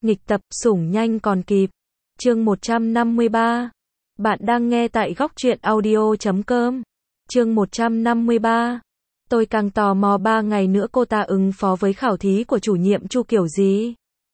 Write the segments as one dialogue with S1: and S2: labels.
S1: Nghịch tập, sủng nhanh còn kịp. Chương 153. Bạn đang nghe tại góc truyện audio.com. Chương 153. Tôi càng tò mò 3 ngày nữa cô ta ứng phó với khảo thí của chủ nhiệm Chu kiểu gì.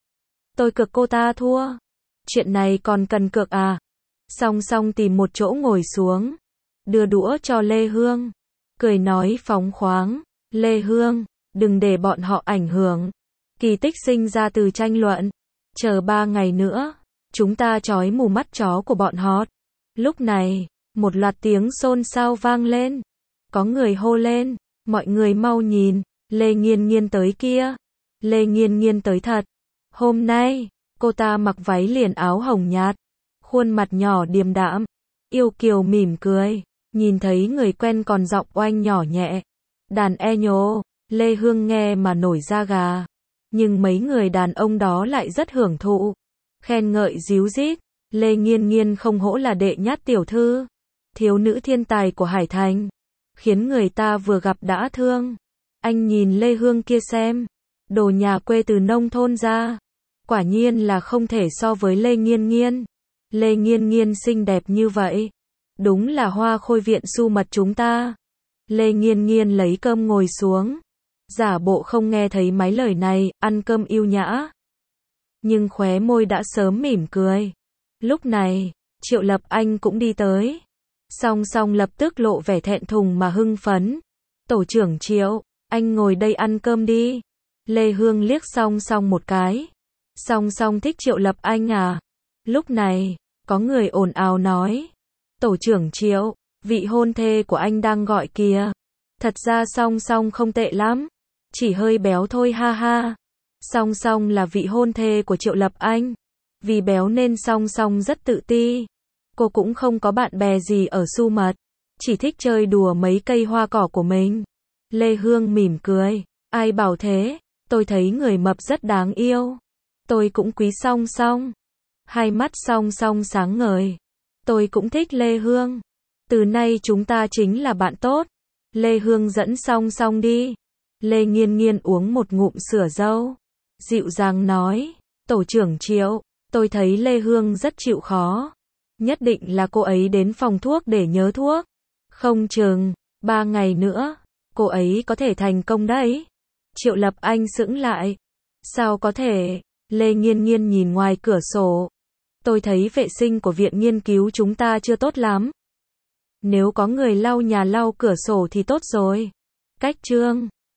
S1: Tôi cược cô ta thua. Chuyện này còn cần cược à? Song song tìm một chỗ ngồi xuống. Đưa đũa cho Lê Hương. Cười nói phóng khoáng. Lê Hương, đừng để bọn họ ảnh hưởng. Kỳ tích sinh ra từ tranh luận. Chờ 3 ngày nữa, chúng ta trói mù mắt chó của bọn họ. Lúc này, một loạt tiếng xôn xao vang lên. Có người hô lên, mọi người mau nhìn, Lê Nghiên Nghiên tới kia. Lê Nghiên Nghiên tới thật. Hôm nay, cô ta mặc váy liền áo hồng nhạt, khuôn mặt nhỏ điềm đạm, yêu kiều mỉm cười, nhìn thấy người quen còn giọng oanh nhỏ nhẹ. Đàn nhô, Lê Hương nghe mà nổi da gà. Nhưng mấy người đàn ông đó lại rất hưởng thụ, khen ngợi díu dít. Lê Nghiên Nghiên không hổ là đệ nhất tiểu thư, thiếu nữ thiên tài của Hải Thành, khiến người ta vừa gặp đã thương. Anh nhìn Lê Hương kia xem, đồ nhà quê từ nông thôn ra, quả nhiên là không thể so với Lê Nghiên Nghiên. Lê Nghiên Nghiên xinh đẹp như vậy, đúng là hoa khôi viện su mật chúng ta. Lê Nghiên Nghiên lấy cơm ngồi xuống, giả bộ không nghe thấy mấy lời này, ăn cơm yêu nhã. Nhưng khóe môi đã sớm mỉm cười. Lúc này, Triệu Lập Anh cũng đi tới. Song song lập tức lộ vẻ thẹn thùng mà hưng phấn. Tổ trưởng Triệu, anh ngồi đây ăn cơm đi. Lê Hương liếc song song một cái. Song song thích Triệu Lập Anh à? Lúc này, có người ồn ào nói. Tổ trưởng Triệu, vị hôn thê của anh đang gọi kìa. Thật ra song song không tệ lắm, chỉ hơi béo thôi ha ha. Song song là vị hôn thê của Triệu Lập Anh. Vì béo nên song song rất tự ti. Cô cũng không có bạn bè gì ở Su Mật, chỉ thích chơi đùa mấy cây hoa cỏ của mình. Lê Hương mỉm cười. Ai bảo thế, tôi thấy người mập rất đáng yêu. Tôi cũng quý song song. Hai mắt song song sáng ngời. Tôi cũng thích Lê Hương. Từ nay chúng ta chính là bạn tốt. Lê Hương dẫn song song đi. Lê Nghiên Nghiên uống một ngụm sữa dâu, dịu dàng nói, tổ trưởng Triệu, tôi thấy Lê Hương rất chịu khó. Nhất định là cô ấy đến phòng thuốc để nhớ thuốc. Không chừng, 3 ngày nữa, cô ấy có thể thành công đấy. Triệu Lập Anh sững lại. Sao có thể? Lê Nghiên Nghiên nhìn ngoài cửa sổ. Tôi thấy vệ sinh của viện nghiên cứu chúng ta chưa tốt lắm. Nếu có người lau nhà lau cửa sổ thì tốt rồi. Cách chương